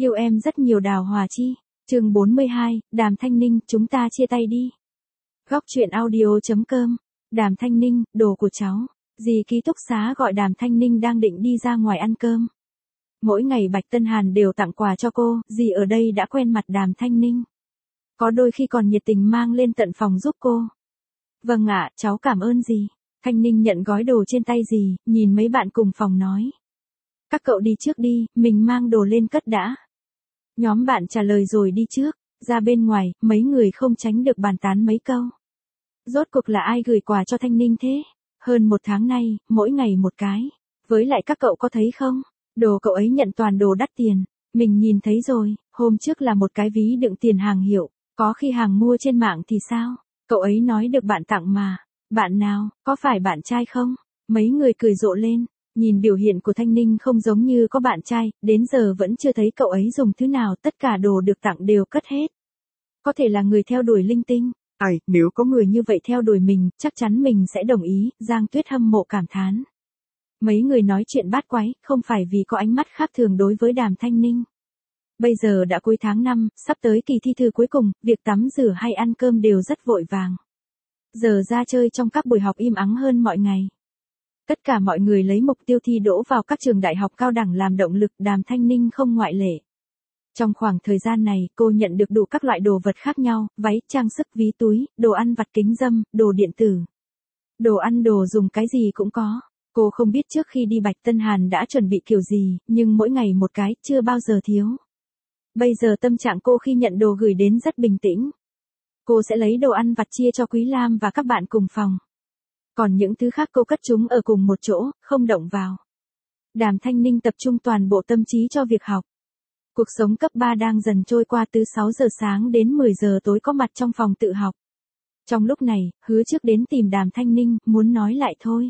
Yêu em rất nhiều Đào Hòa Chi. Chương 42, Đàm Thanh Ninh, chúng ta chia tay đi. Góc truyện audio.com. Đàm Thanh Ninh, đồ của cháu. Dì ký túc xá gọi Đàm Thanh Ninh đang định đi ra ngoài ăn cơm. Mỗi ngày Bạch Tân Hàn đều tặng quà cho cô, dì ở đây đã quen mặt Đàm Thanh Ninh. Có đôi khi còn nhiệt tình mang lên tận phòng giúp cô. Vâng ạ, cháu cảm ơn dì. Thanh Ninh nhận gói đồ trên tay dì, nhìn mấy bạn cùng phòng nói. Các cậu đi trước đi, mình mang đồ lên cất đã. Nhóm bạn trả lời rồi đi trước, ra bên ngoài, mấy người không tránh được bàn tán mấy câu. Rốt cuộc là ai gửi quà cho Thanh Ninh thế? Hơn 1 tháng nay, mỗi ngày một cái. Với lại các cậu có thấy không? Đồ cậu ấy nhận toàn đồ đắt tiền. Mình nhìn thấy rồi, hôm trước là một cái ví đựng tiền hàng hiệu. Có khi hàng mua trên mạng thì sao? Cậu ấy nói được bạn tặng mà. Bạn nào, có phải bạn trai không? Mấy người cười rộ lên. Nhìn biểu hiện của Thanh Ninh không giống như có bạn trai, đến giờ vẫn chưa thấy cậu ấy dùng thứ nào, tất cả đồ được tặng đều cất hết. Có thể là người theo đuổi linh tinh. Nếu có người như vậy theo đuổi mình, chắc chắn mình sẽ đồng ý, Giang Tuyết hâm mộ cảm thán. Mấy người nói chuyện bát quái, không phải vì có ánh mắt khác thường đối với Đàm Thanh Ninh. Bây giờ đã cuối tháng 5, sắp tới kỳ thi thư cuối cùng, việc tắm rửa hay ăn cơm đều rất vội vàng. Giờ ra chơi trong các buổi học im ắng hơn mọi ngày. Tất cả mọi người lấy mục tiêu thi đỗ vào các trường đại học cao đẳng làm động lực, Đàm Thanh Ninh không ngoại lệ. Trong khoảng thời gian này, cô nhận được đủ các loại đồ vật khác nhau, váy, trang sức, ví túi, đồ ăn vặt, kính râm, đồ điện tử. Đồ ăn đồ dùng cái gì cũng có. Cô không biết trước khi đi Bạch Tân Hàn đã chuẩn bị kiểu gì, nhưng mỗi ngày một cái, chưa bao giờ thiếu. Bây giờ tâm trạng cô khi nhận đồ gửi đến rất bình tĩnh. Cô sẽ lấy đồ ăn vặt chia cho Quý Lam và các bạn cùng phòng. Còn những thứ khác cô cất chúng ở cùng một chỗ, không động vào. Đàm Thanh Ninh tập trung toàn bộ tâm trí cho việc học. Cuộc sống cấp 3 đang dần trôi qua, từ 6 giờ sáng đến 10 giờ tối có mặt trong phòng tự học. Trong lúc này, Hứa Trước đến tìm Đàm Thanh Ninh, muốn nói lại thôi.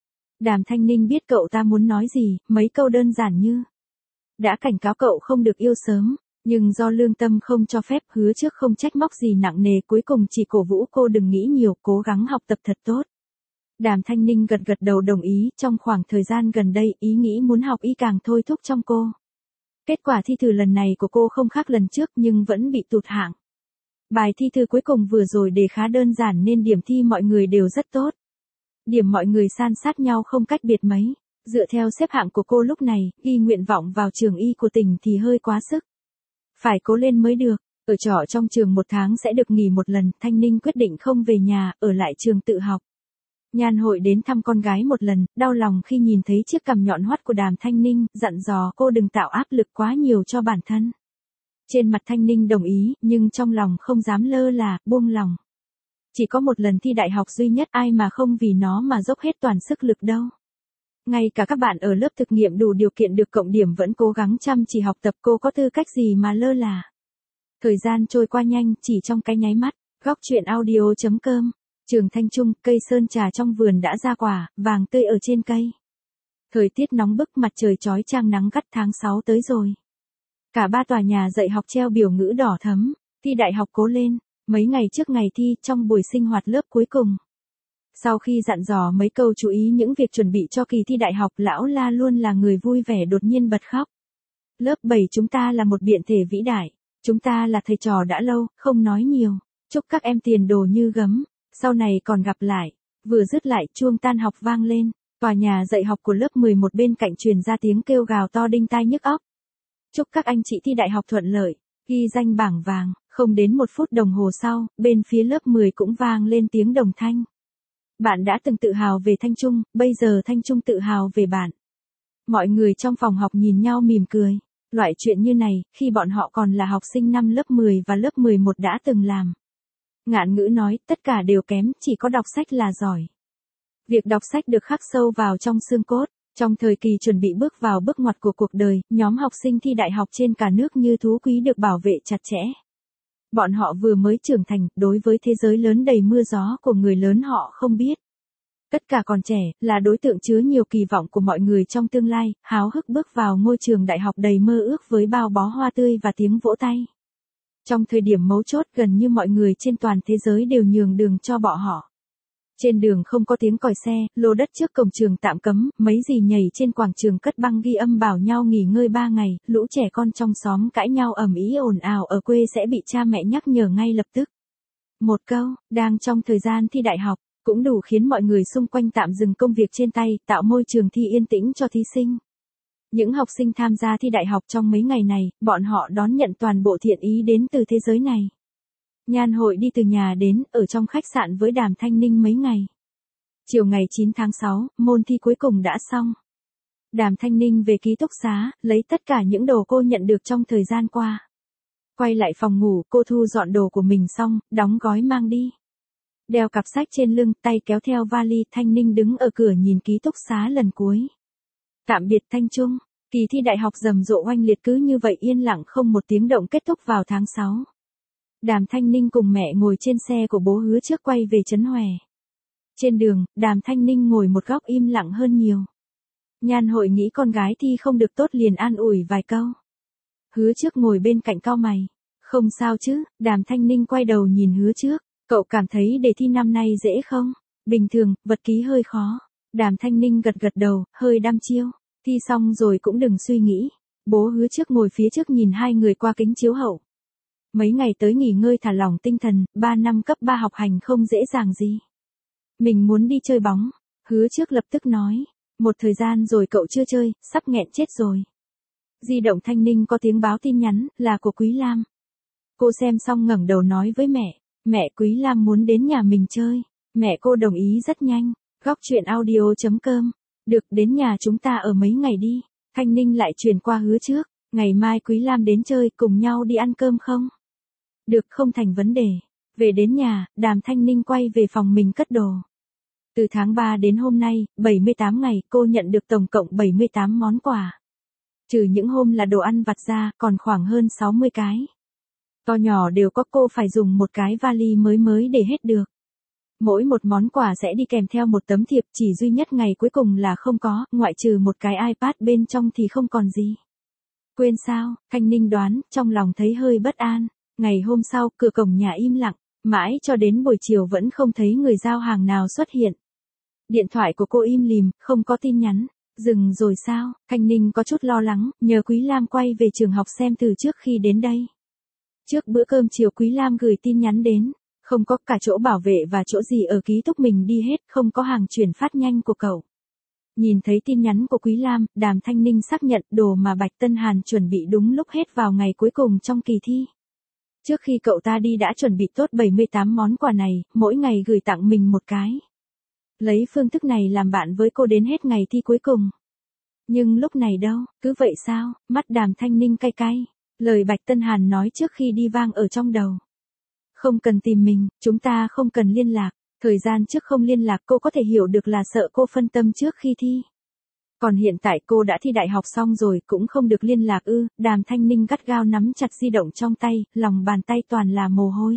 Đàm Thanh Ninh biết cậu ta muốn nói gì, mấy câu đơn giản như: đã cảnh cáo cậu không được yêu sớm, nhưng do lương tâm không cho phép. Hứa Trước không trách móc gì nặng nề, cuối cùng chỉ cổ vũ cô đừng nghĩ nhiều, cố gắng học tập thật tốt. Đàm Thanh Ninh gật gật đầu đồng ý, trong khoảng thời gian gần đây, ý nghĩ muốn học y càng thôi thúc trong cô. Kết quả thi thử lần này của cô không khác lần trước nhưng vẫn bị tụt hạng. Bài thi thử cuối cùng vừa rồi đề khá đơn giản nên điểm thi mọi người đều rất tốt. Điểm mọi người san sát nhau không cách biệt mấy. Dựa theo xếp hạng của cô lúc này, ghi nguyện vọng vào trường y của tỉnh thì hơi quá sức. Phải cố lên mới được. Ở trọ trong trường 1 tháng sẽ được nghỉ 1 lần, Thanh Ninh quyết định không về nhà, ở lại trường tự học. Nhan Hội đến thăm con gái 1 lần, đau lòng khi nhìn thấy chiếc cằm nhọn hoắt của Đàm Thanh Ninh, dặn dò cô đừng tạo áp lực quá nhiều cho bản thân. Trên mặt Thanh Ninh đồng ý, nhưng trong lòng không dám lơ là, buông lòng. Chỉ có 1 lần thi đại học duy nhất, ai mà không vì nó mà dốc hết toàn sức lực đâu. Ngay cả các bạn ở lớp thực nghiệm đủ điều kiện được cộng điểm vẫn cố gắng chăm chỉ học tập, cô có tư cách gì mà lơ là. Thời gian trôi qua nhanh, chỉ trong cái nháy mắt. Góc truyện audio.com. Trường Thanh Trung, cây sơn trà trong vườn đã ra quả, vàng tươi ở trên cây. Thời tiết nóng bức, mặt trời chói chang nắng gắt, tháng 6 tới rồi. Cả 3 tòa nhà dạy học treo biểu ngữ đỏ thẫm, thi đại học cố lên. Mấy ngày trước ngày thi, trong buổi sinh hoạt lớp cuối cùng. Sau khi dặn dò mấy câu chú ý những việc chuẩn bị cho kỳ thi đại học, lão La luôn là người vui vẻ đột nhiên bật khóc. Lớp 7 chúng ta là một biện thể vĩ đại. Chúng ta là thầy trò đã lâu, không nói nhiều. Chúc các em tiền đồ như gấm. Sau này còn gặp lại. Vừa dứt lại, chuông tan học vang lên. Tòa nhà dạy học của lớp 11 bên cạnh truyền ra tiếng kêu gào to đinh tai nhức óc. Chúc các anh chị thi đại học thuận lợi, ghi danh bảng vàng. Không đến 1 phút đồng hồ sau, bên phía lớp 10 cũng vang lên tiếng đồng thanh. Bạn đã từng tự hào về Thanh Trung, bây giờ Thanh Trung tự hào về bạn. Mọi người trong phòng học nhìn nhau mỉm cười. Loại chuyện như này, khi bọn họ còn là học sinh năm lớp 10 và lớp 11 đã từng làm. Ngạn ngữ nói, tất cả đều kém, chỉ có đọc sách là giỏi. Việc đọc sách được khắc sâu vào trong xương cốt. Trong thời kỳ chuẩn bị bước vào bước ngoặt của cuộc đời, nhóm học sinh thi đại học trên cả nước như thú quý được bảo vệ chặt chẽ. Bọn họ vừa mới trưởng thành, đối với thế giới lớn đầy mưa gió của người lớn họ không biết. Tất cả còn trẻ, là đối tượng chứa nhiều kỳ vọng của mọi người trong tương lai, háo hức bước vào ngôi trường đại học đầy mơ ước với bao bó hoa tươi và tiếng vỗ tay. Trong thời điểm mấu chốt, gần như mọi người trên toàn thế giới đều nhường đường cho bọn họ. Trên đường không có tiếng còi xe, lô đất trước cổng trường tạm cấm, mấy dì nhảy trên quảng trường cất băng ghi âm bảo nhau nghỉ ngơi 3 ngày, lũ trẻ con trong xóm cãi nhau ầm ĩ ồn ào ở quê sẽ bị cha mẹ nhắc nhở ngay lập tức. Một câu, đang trong thời gian thi đại học, cũng đủ khiến mọi người xung quanh tạm dừng công việc trên tay, tạo môi trường thi yên tĩnh cho thí sinh. Những học sinh tham gia thi đại học trong mấy ngày này, bọn họ đón nhận toàn bộ thiện ý đến từ thế giới này. Nhan Hội đi từ nhà đến, ở trong khách sạn với Đàm Thanh Ninh mấy ngày. Chiều ngày 9 tháng 6, môn thi cuối cùng đã xong. Đàm Thanh Ninh về ký túc xá, lấy tất cả những đồ cô nhận được trong thời gian qua. Quay lại phòng ngủ, cô thu dọn đồ của mình xong, đóng gói mang đi. Đeo cặp sách trên lưng, tay kéo theo vali, Thanh Ninh đứng ở cửa nhìn ký túc xá lần cuối. Tạm biệt Thanh Trung, kỳ thi đại học rầm rộ oanh liệt cứ như vậy yên lặng không một tiếng động kết thúc vào tháng 6. Đàm Thanh Ninh cùng mẹ ngồi trên xe của bố Hứa trước quay về Trấn Hòe. Trên đường, Đàm Thanh Ninh ngồi một góc im lặng hơn nhiều. Nhan Hội nghĩ con gái thi không được tốt liền an ủi vài câu. Hứa trước ngồi bên cạnh cau mày. Không sao chứ, Đàm Thanh Ninh quay đầu nhìn Hứa trước. Cậu cảm thấy đề thi năm nay dễ không? Bình thường, vật ký hơi khó. Đàm Thanh Ninh gật gật đầu, hơi đăm chiêu. Thi xong rồi cũng đừng suy nghĩ. Bố Hứa trước ngồi phía trước nhìn hai người qua kính chiếu hậu. Mấy ngày tới nghỉ ngơi thả lỏng tinh thần, 3 năm cấp 3 học hành không dễ dàng gì. Mình muốn đi chơi bóng. Hứa trước lập tức nói. Một thời gian rồi cậu chưa chơi, sắp nghẹn chết rồi. Di động Thanh Ninh có tiếng báo tin nhắn, là của Quý Lam. Cô xem xong ngẩng đầu nói với mẹ. Mẹ, Quý Lam muốn đến nhà mình chơi. Mẹ cô đồng ý rất nhanh. Góc chuyện audio.com. Được, đến nhà chúng ta ở mấy ngày đi. Thanh Ninh lại truyền qua Hứa trước. Ngày mai Quý Lam đến chơi, cùng nhau đi ăn cơm không? Được, không thành vấn đề. Về đến nhà, Đàm Thanh Ninh quay về phòng mình cất đồ. Từ tháng 3 đến hôm nay, 78 ngày, cô nhận được tổng cộng 78 món quà. Trừ những hôm là đồ ăn vặt ra, còn khoảng hơn 60 cái. To nhỏ đều có, cô phải dùng một cái vali mới để hết được. Mỗi một món quà sẽ đi kèm theo một tấm thiệp, chỉ duy nhất ngày cuối cùng là không có, ngoại trừ một cái iPad bên trong thì không còn gì. Quên sao, Thanh Ninh đoán, trong lòng thấy hơi bất an. Ngày hôm sau, cửa cổng nhà im lặng, mãi cho đến buổi chiều vẫn không thấy người giao hàng nào xuất hiện. Điện thoại của cô im lìm, không có tin nhắn. Dừng rồi sao? Thanh Ninh có chút lo lắng, nhờ Quý Lam quay về trường học xem từ trước khi đến đây. Trước bữa cơm chiều Quý Lam gửi tin nhắn đến. Không có, cả chỗ bảo vệ và chỗ gì ở ký túc mình đi hết, không có hàng chuyển phát nhanh của cậu. Nhìn thấy tin nhắn của Quý Lam, Đàm Thanh Ninh xác nhận đồ mà Bạch Tân Hàn chuẩn bị đúng lúc hết vào ngày cuối cùng trong kỳ thi. Trước khi cậu ta đi đã chuẩn bị tốt 78 món quà này, mỗi ngày gửi tặng mình một cái. Lấy phương thức này làm bạn với cô đến hết ngày thi cuối cùng. Nhưng lúc này đâu, cứ vậy sao, mắt Đàm Thanh Ninh cay cay. Lời Bạch Tân Hàn nói trước khi đi vang ở trong đầu. Không cần tìm mình, chúng ta không cần liên lạc. Thời gian trước không liên lạc cô có thể hiểu được là sợ cô phân tâm trước khi thi. Còn hiện tại cô đã thi đại học xong rồi cũng không được liên lạc ư. Đàm Thanh Ninh gắt gao nắm chặt di động trong tay, lòng bàn tay toàn là mồ hôi.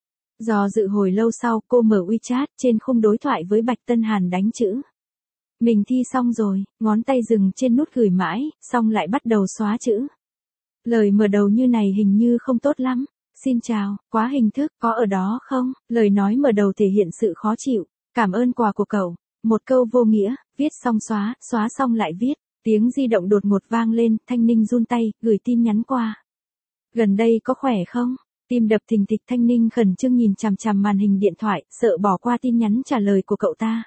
Do dự hồi lâu sau cô mở WeChat, trên khung đối thoại với Bạch Tân Hàn đánh chữ. Mình thi xong rồi, ngón tay dừng trên nút gửi mãi, xong lại bắt đầu xóa chữ. Lời mở đầu như này hình như không tốt lắm. Xin chào, quá hình thức, có ở đó không? Lời nói mở đầu thể hiện sự khó chịu. Cảm ơn quà của cậu. Một câu vô nghĩa, viết xong xóa, xóa xong lại viết. Tiếng di động đột ngột vang lên, Thanh Ninh run tay, gửi tin nhắn qua. Gần đây có khỏe không? Tim đập thình thịch, Thanh Ninh khẩn trương nhìn chằm chằm màn hình điện thoại, sợ bỏ qua tin nhắn trả lời của cậu ta.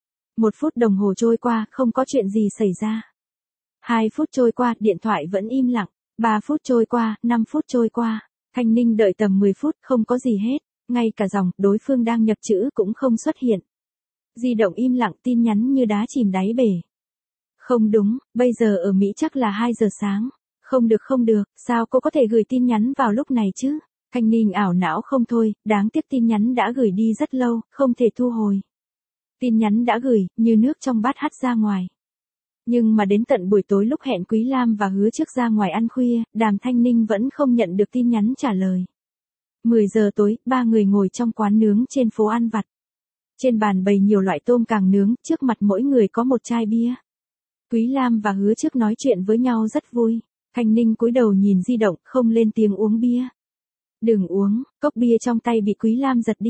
1 phút đồng hồ trôi qua, không có chuyện gì xảy ra. 2 phút trôi qua, điện thoại vẫn im lặng. 3 phút trôi qua, 5 phút trôi qua. Thanh Ninh đợi tầm 10 phút, không có gì hết. Ngay cả dòng, đối phương đang nhập chữ cũng không xuất hiện. Di động im lặng, tin nhắn như đá chìm đáy bể. Không đúng, bây giờ ở Mỹ chắc là 2 giờ sáng. Không được, sao cô có thể gửi tin nhắn vào lúc này chứ? Thanh Ninh ảo não không thôi, đáng tiếc tin nhắn đã gửi đi rất lâu, không thể thu hồi. Tin nhắn đã gửi, như nước trong bát hắt ra ngoài. Nhưng mà đến tận buổi tối lúc hẹn Quý Lam và Hứa trước ra ngoài ăn khuya, Đàm Thanh Ninh vẫn không nhận được tin nhắn trả lời. 10 giờ tối, 3 người ngồi trong quán nướng trên phố ăn vặt. Trên bàn bày nhiều loại tôm càng nướng, trước mặt mỗi người có một chai bia. Quý Lam và Hứa trước nói chuyện với nhau rất vui. Thanh Ninh cúi đầu nhìn di động, không lên tiếng uống bia. Đừng uống, cốc bia trong tay bị Quý Lam giật đi.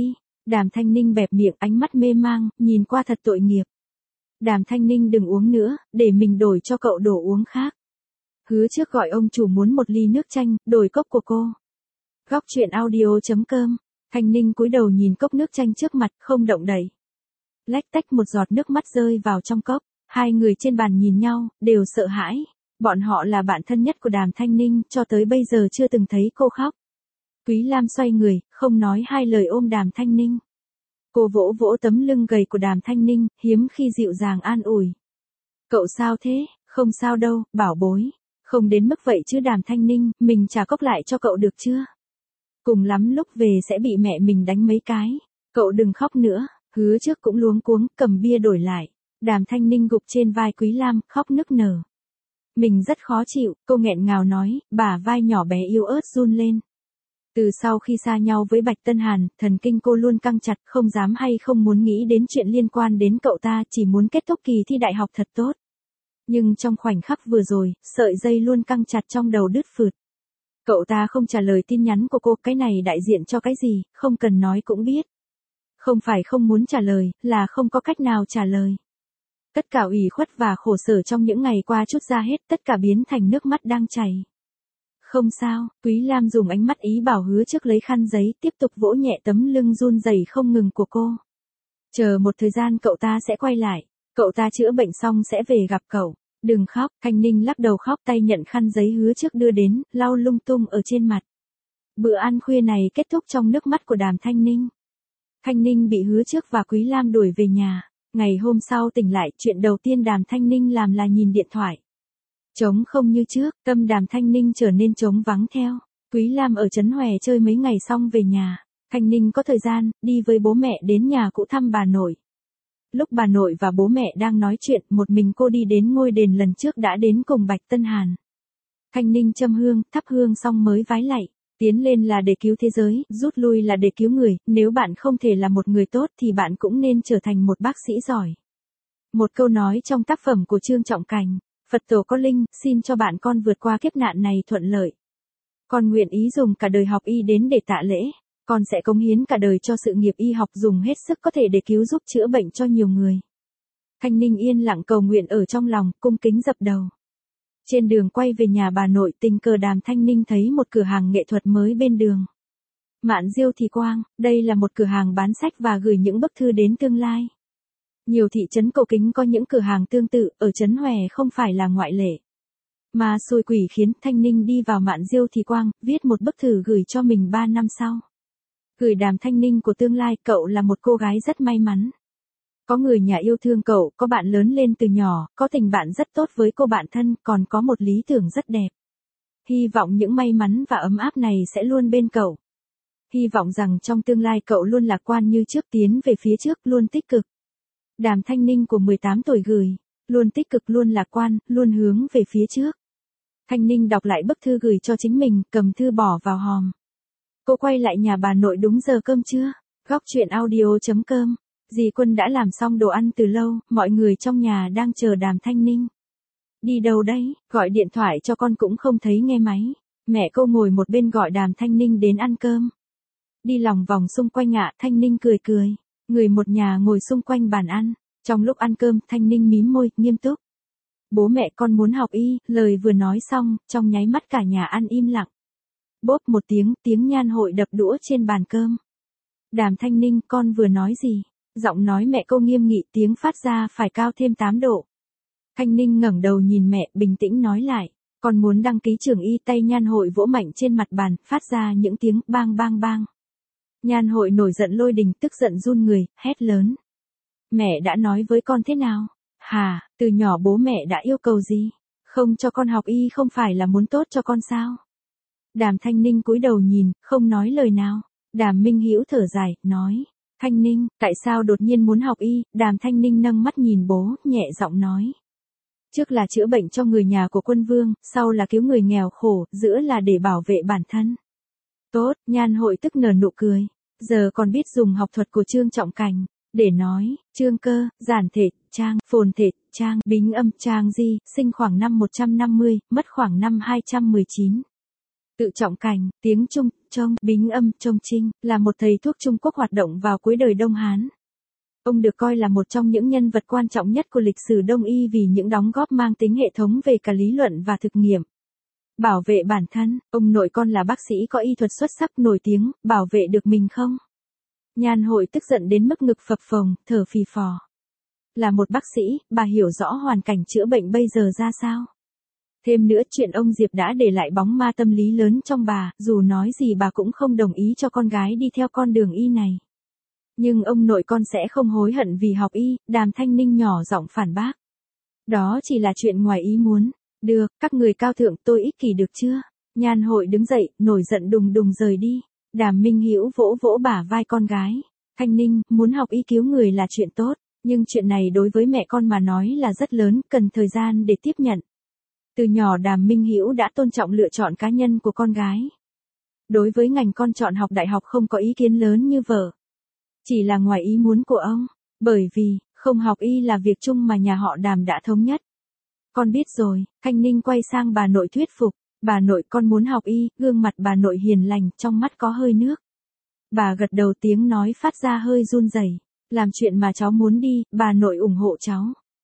Đàm Thanh Ninh bẹp miệng, ánh mắt mê mang, nhìn qua thật tội nghiệp. Đàm Thanh Ninh đừng uống nữa, để mình đổi cho cậu đồ uống khác. Hứa Trước gọi ông chủ muốn một ly nước chanh, đổi cốc của cô. Góc chuyện audio.com. Thanh Ninh cúi đầu nhìn cốc nước chanh trước mặt, không động đậy. Lách tách một giọt nước mắt rơi vào trong cốc. Hai người trên bàn nhìn nhau, đều sợ hãi. Bọn họ là bạn thân nhất của Đàm Thanh Ninh, cho tới bây giờ chưa từng thấy cô khóc. Quý Lam xoay người, không nói hai lời ôm Đàm Thanh Ninh. Cô vỗ vỗ tấm lưng gầy của Đàm Thanh Ninh, hiếm khi dịu dàng an ủi. Cậu sao thế? Không sao đâu, bảo bối. Không đến mức vậy chứ Đàm Thanh Ninh, mình trả cốc lại cho cậu được chưa? Cùng lắm lúc về sẽ bị mẹ mình đánh mấy cái. Cậu đừng khóc nữa. Hứa Trước cũng luống cuống, cầm bia đổi lại. Đàm Thanh Ninh gục trên vai Quý Lam, khóc nức nở. Mình rất khó chịu, cô nghẹn ngào nói, bả vai nhỏ bé yếu ớt run lên. Từ sau khi xa nhau với Bạch Tân Hàn, thần kinh cô luôn căng chặt, không dám hay không muốn nghĩ đến chuyện liên quan đến cậu ta, chỉ muốn kết thúc kỳ thi đại học thật tốt. Nhưng trong khoảnh khắc vừa rồi, sợi dây luôn căng chặt trong đầu đứt phượt. Cậu ta không trả lời tin nhắn của cô, cái này đại diện cho cái gì, không cần nói cũng biết. Không phải không muốn trả lời, là không có cách nào trả lời. Tất cả ủy khuất và khổ sở trong những ngày qua trút ra hết, tất cả biến thành nước mắt đang chảy. Không sao, Quý Lam dùng ánh mắt ý bảo Hứa Trước lấy khăn giấy, tiếp tục vỗ nhẹ tấm lưng run rẩy không ngừng của cô. Chờ một thời gian cậu ta sẽ quay lại, cậu ta chữa bệnh xong sẽ về gặp cậu. Đừng khóc, Thanh Ninh lắc đầu khóc, tay nhận khăn giấy Hứa Trước đưa đến, lau lung tung ở trên mặt. Bữa ăn khuya này kết thúc trong nước mắt của Đàm Thanh Ninh. Thanh Ninh bị Hứa Trước và Quý Lam đuổi về nhà. Ngày hôm sau tỉnh lại, chuyện đầu tiên Đàm Thanh Ninh làm là nhìn điện thoại. Trống không như trước, tâm Đàm Thanh Ninh trở nên trống vắng theo. Quý Lam ở Trấn Hòe chơi mấy ngày xong về nhà. Thanh Ninh có thời gian, đi với bố mẹ đến nhà cũ thăm bà nội. Lúc bà nội và bố mẹ đang nói chuyện, một mình cô đi đến ngôi đền lần trước đã đến cùng Bạch Tân Hàn. Thanh Ninh châm hương, thắp hương xong mới vái lạy. Tiến lên là để cứu thế giới, rút lui là để cứu người, nếu bạn không thể là một người tốt thì bạn cũng nên trở thành một bác sĩ giỏi. Một câu nói trong tác phẩm của Trương Trọng Cảnh, Phật tổ có linh, xin cho bạn con vượt qua kiếp nạn này thuận lợi. Con nguyện ý dùng cả đời học y đến để tạ lễ, con sẽ cống hiến cả đời cho sự nghiệp y học, dùng hết sức có thể để cứu giúp chữa bệnh cho nhiều người. Thanh Ninh yên lặng cầu nguyện ở trong lòng, cung kính dập đầu. Trên đường quay về nhà bà nội, tình cờ Đàm Thanh Ninh thấy một cửa hàng nghệ thuật mới bên đường. Mạn Diêu Thì Quang, đây là một cửa hàng bán sách và gửi những bức thư đến tương lai. Nhiều thị trấn cổ kính có những cửa hàng tương tự, ở Trấn Hòe không phải là ngoại lệ. Mà xui quỷ khiến Thanh Ninh đi vào Mạn Diêu Thì Quang, viết một bức thư gửi cho mình 3 năm sau. Gửi Đàm Thanh Ninh của tương lai, cậu là một cô gái rất may mắn. Có người nhà yêu thương cậu, có bạn lớn lên từ nhỏ, có tình bạn rất tốt với cô bạn thân, còn có một lý tưởng rất đẹp. Hy vọng những may mắn và ấm áp này sẽ luôn bên cậu. Hy vọng rằng trong tương lai cậu luôn lạc quan như trước, tiến về phía trước, luôn tích cực. Đàm Thanh Ninh của 18 tuổi gửi, luôn tích cực, luôn lạc quan, luôn hướng về phía trước. Thanh Ninh đọc lại bức thư gửi cho chính mình, cầm thư bỏ vào hòm. Cô quay lại nhà bà nội đúng giờ cơm trưa. Góc chuyện audio.com. Dì Quân đã làm xong đồ ăn từ lâu, mọi người trong nhà đang chờ Đàm Thanh Ninh. Đi đâu đấy, gọi điện thoại cho con cũng không thấy nghe máy. Mẹ cô ngồi một bên gọi Đàm Thanh Ninh đến ăn cơm. Đi lòng vòng xung quanh ạ, Thanh Ninh cười cười. Người một nhà ngồi xung quanh bàn ăn. Trong lúc ăn cơm, Thanh Ninh mím môi, nghiêm túc. Bố mẹ con muốn học y, lời vừa nói xong, trong nháy mắt cả nhà ăn im lặng. Bốp một tiếng, tiếng Nhan Hội đập đũa trên bàn cơm. Đàm Thanh Ninh, con vừa nói gì? Giọng nói mẹ cô nghiêm nghị, tiếng phát ra phải cao thêm 8 độ. Thanh Ninh ngẩng đầu nhìn mẹ, bình tĩnh nói lại. Con muốn đăng ký trường y, tay Nhan Hội vỗ mạnh trên mặt bàn, phát ra những tiếng bang bang bang. Nhan Hội nổi giận lôi đình, tức giận run người, hét lớn. Mẹ đã nói với con thế nào? Hà, từ nhỏ bố mẹ đã yêu cầu gì? Không cho con học y không phải là muốn tốt cho con sao? Đàm Thanh Ninh cúi đầu nhìn, không nói lời nào. Đàm Minh Hữu thở dài, nói. Thanh Ninh, tại sao đột nhiên muốn học y? Đàm Thanh Ninh nâng mắt nhìn bố, nhẹ giọng nói. Trước là chữa bệnh cho người nhà của Quân Vương, sau là cứu người nghèo khổ, giữa là để bảo vệ bản thân. Tốt, Nhan Hội tức nở nụ cười. Giờ còn biết dùng học thuật của Trương Trọng Cảnh, để nói, Trương Cơ, giản thể, trang, phồn thể, trang, bính âm, trang di, sinh khoảng năm 150, mất khoảng năm 219. Tự Trọng Cảnh, tiếng Trung, Trông, Bính Âm, Trông Trinh, là một thầy thuốc Trung Quốc hoạt động vào cuối đời Đông Hán. Ông được coi là một trong những nhân vật quan trọng nhất của lịch sử Đông y vì những đóng góp mang tính hệ thống về cả lý luận và thực nghiệm. Bảo vệ bản thân, ông nội con là bác sĩ có y thuật xuất sắc nổi tiếng, bảo vệ được mình không? Nhan Hội tức giận đến mức ngực phập phồng, thở phì phò. Là một bác sĩ, bà hiểu rõ hoàn cảnh chữa bệnh bây giờ ra sao? Thêm nữa chuyện ông Diệp đã để lại bóng ma tâm lý lớn trong bà, dù nói gì bà cũng không đồng ý cho con gái đi theo con đường y này. Nhưng ông nội con sẽ không hối hận vì học y, Đàm Thanh Ninh nhỏ giọng phản bác. Đó chỉ là chuyện ngoài ý muốn. Được, các người cao thượng tôi ích kỷ được chưa? Nhan Hội đứng dậy, nổi giận đùng đùng rời đi. Đàm Minh Hữu vỗ vỗ bả vai con gái. Thanh Ninh, muốn học y cứu người là chuyện tốt, nhưng chuyện này đối với mẹ con mà nói là rất lớn, cần thời gian để tiếp nhận. Từ nhỏ Đàm Minh Hữu đã tôn trọng lựa chọn cá nhân của con gái. Đối với ngành con chọn học đại học không có ý kiến lớn như vợ. Chỉ là ngoài ý muốn của ông, bởi vì, không học y là việc chung mà nhà họ Đàm đã thống nhất. Con biết rồi, Thanh Ninh quay sang bà nội thuyết phục, bà nội con muốn học y, gương mặt bà nội hiền lành, trong mắt có hơi nước. Bà gật đầu tiếng nói phát ra hơi run rẩy, làm chuyện mà cháu muốn đi, bà nội ủng hộ cháu.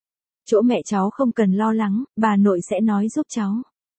Chỗ mẹ cháu không cần lo lắng, bà nội sẽ nói giúp cháu.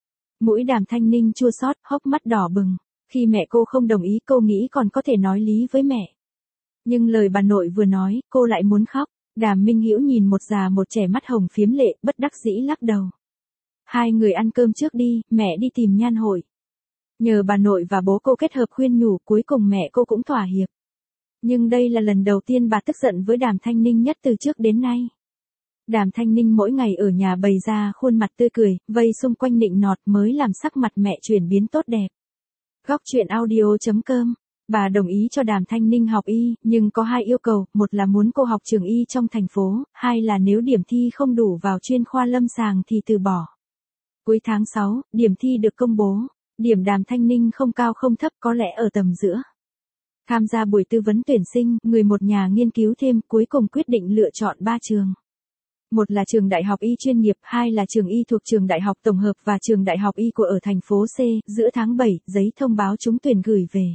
Mũi Đàm Thanh Ninh chua xót, hốc mắt đỏ bừng, khi mẹ cô không đồng ý cô nghĩ còn có thể nói lý với mẹ. Nhưng lời bà nội vừa nói, cô lại muốn khóc. Đàm Minh Hữu nhìn một già một trẻ mắt hồng phiếm lệ, bất đắc dĩ lắc đầu. Hai người ăn cơm trước đi, mẹ đi tìm Nhan Hội. Nhờ bà nội và bố cô kết hợp khuyên nhủ, cuối cùng mẹ cô cũng thỏa hiệp. Nhưng đây là lần đầu tiên bà tức giận với Đàm Thanh Ninh nhất từ trước đến nay. Đàm Thanh Ninh mỗi ngày ở nhà bày ra khuôn mặt tươi cười, vây xung quanh nịnh nọt mới làm sắc mặt mẹ chuyển biến tốt đẹp. Góc truyện audio.com. Bà đồng ý cho Đàm Thanh Ninh học y, nhưng có hai yêu cầu, một là muốn cô học trường y trong thành phố, hai là nếu điểm thi không đủ vào chuyên khoa lâm sàng thì từ bỏ. Cuối tháng 6, điểm thi được công bố, điểm Đàm Thanh Ninh không cao không thấp có lẽ ở tầm giữa. Tham gia buổi tư vấn tuyển sinh, người một nhà nghiên cứu thêm cuối cùng quyết định lựa chọn 3 trường. Một là trường đại học y chuyên nghiệp, hai là trường y thuộc trường đại học tổng hợp và trường đại học y của ở thành phố C, giữa tháng 7, giấy thông báo trúng tuyển gửi về.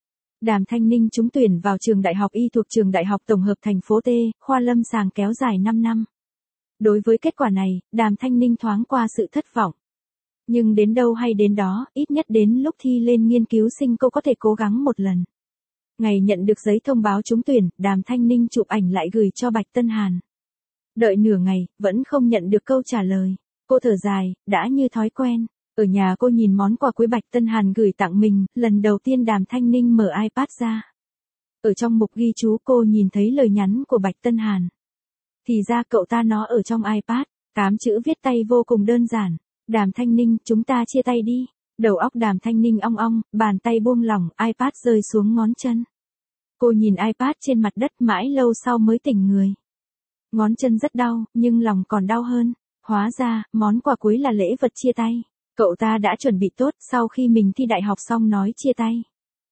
Đàm Thanh Ninh trúng tuyển vào trường đại học y thuộc trường đại học tổng hợp thành phố T, khoa lâm sàng kéo dài 5 năm. Đối với kết quả này, Đàm Thanh Ninh thoáng qua sự thất vọng. Nhưng đến đâu hay đến đó, ít nhất đến lúc thi lên nghiên cứu sinh cô có thể cố gắng một lần. Ngày nhận được giấy thông báo trúng tuyển, Đàm Thanh Ninh chụp ảnh lại gửi cho Bạch Tân Hàn. Đợi nửa ngày, vẫn không nhận được câu trả lời. Cô thở dài, đã như thói quen. Ở nhà cô nhìn món quà cuối Bạch Tân Hàn gửi tặng mình, lần đầu tiên Đàm Thanh Ninh mở iPad ra. Ở trong mục ghi chú cô nhìn thấy lời nhắn của Bạch Tân Hàn. Thì ra cậu ta nó ở trong iPad, 8 chữ viết tay vô cùng đơn giản. Đàm Thanh Ninh, chúng ta chia tay đi. Đầu óc Đàm Thanh Ninh ong ong, bàn tay buông lỏng, iPad rơi xuống ngón chân. Cô nhìn iPad trên mặt đất mãi lâu sau mới tỉnh người. Ngón chân rất đau, nhưng lòng còn đau hơn. Hóa ra, món quà cuối là lễ vật chia tay. Cậu ta đã chuẩn bị tốt, sau khi mình thi đại học xong nói chia tay.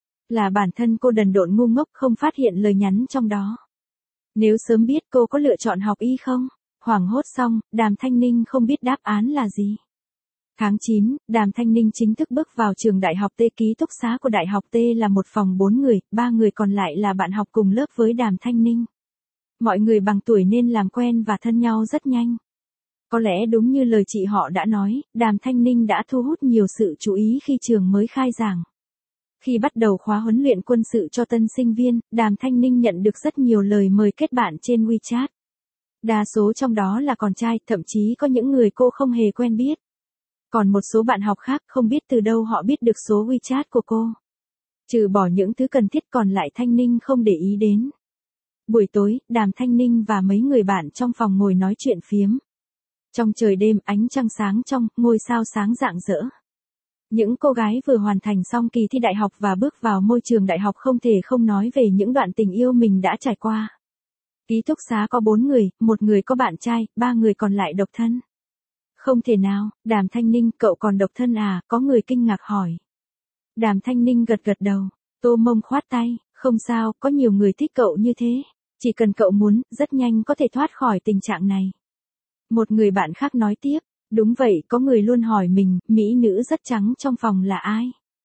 Là bản thân cô đần độn ngu ngốc không phát hiện lời nhắn trong đó. Nếu sớm biết cô có lựa chọn học y không? Hoảng hốt xong, Đàm Thanh Ninh không biết đáp án là gì. Tháng 9, Đàm Thanh Ninh chính thức bước vào trường đại học T. Ký túc xá của đại học T là một phòng 4 người, 3 người còn lại là bạn học cùng lớp với Đàm Thanh Ninh. Mọi người bằng tuổi nên làm quen và thân nhau rất nhanh. Có lẽ đúng như lời chị họ đã nói, Đàm Thanh Ninh đã thu hút nhiều sự chú ý khi trường mới khai giảng. Khi bắt đầu khóa huấn luyện quân sự cho tân sinh viên, Đàm Thanh Ninh nhận được rất nhiều lời mời kết bạn trên WeChat. Đa số trong đó là con trai, thậm chí có những người cô không hề quen biết. Còn một số bạn học khác không biết từ đâu họ biết được số WeChat của cô. Trừ bỏ những thứ cần thiết còn lại Thanh Ninh không để ý đến. Buổi tối, Đàm Thanh Ninh và mấy người bạn trong phòng ngồi nói chuyện phiếm. Trong trời đêm ánh trăng sáng trong, ngôi sao sáng rạng rỡ. Những cô gái vừa hoàn thành xong kỳ thi đại học và bước vào môi trường đại học không thể không nói về những đoạn tình yêu mình đã trải qua. Ký túc xá có 4 người, một người có bạn trai, 3 người còn lại độc thân. Không thể nào, Đàm Thanh Ninh, cậu còn độc thân à, có người kinh ngạc hỏi. Đàm Thanh Ninh gật gật đầu, Tô Mông khoát tay, không sao, có nhiều người thích cậu như thế. Chỉ cần cậu muốn, rất nhanh có thể thoát khỏi tình trạng này. Một người bạn khác nói tiếp, đúng vậy, có người luôn hỏi mình, mỹ nữ rất trắng trong phòng là ai?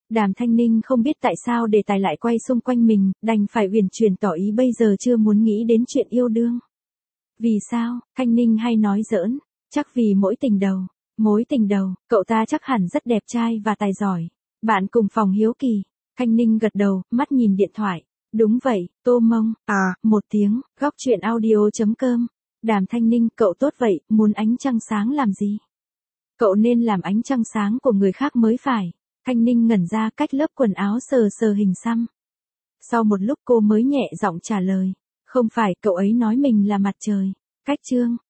Đàm Thanh Ninh không biết tại sao đề tài lại quay xung quanh mình, đành phải uyển chuyển tỏ ý bây giờ chưa muốn nghĩ đến chuyện yêu đương. Vì sao? Thanh Ninh hay nói giỡn, chắc vì mối tình đầu, cậu ta chắc hẳn rất đẹp trai và tài giỏi. Bạn cùng phòng hiếu kỳ. Thanh Ninh gật đầu, mắt nhìn điện thoại. Đúng vậy, Tô Mông, một tiếng, góc chuyện audio.com. Đàm Thanh Ninh, cậu tốt vậy, muốn ánh trăng sáng làm gì? Cậu nên làm ánh trăng sáng của người khác mới phải. Thanh Ninh ngẩn ra cách lớp quần áo sờ sờ hình xăm. Sau một lúc cô mới nhẹ giọng trả lời. Không phải, cậu ấy nói mình là mặt trời. Cách chương.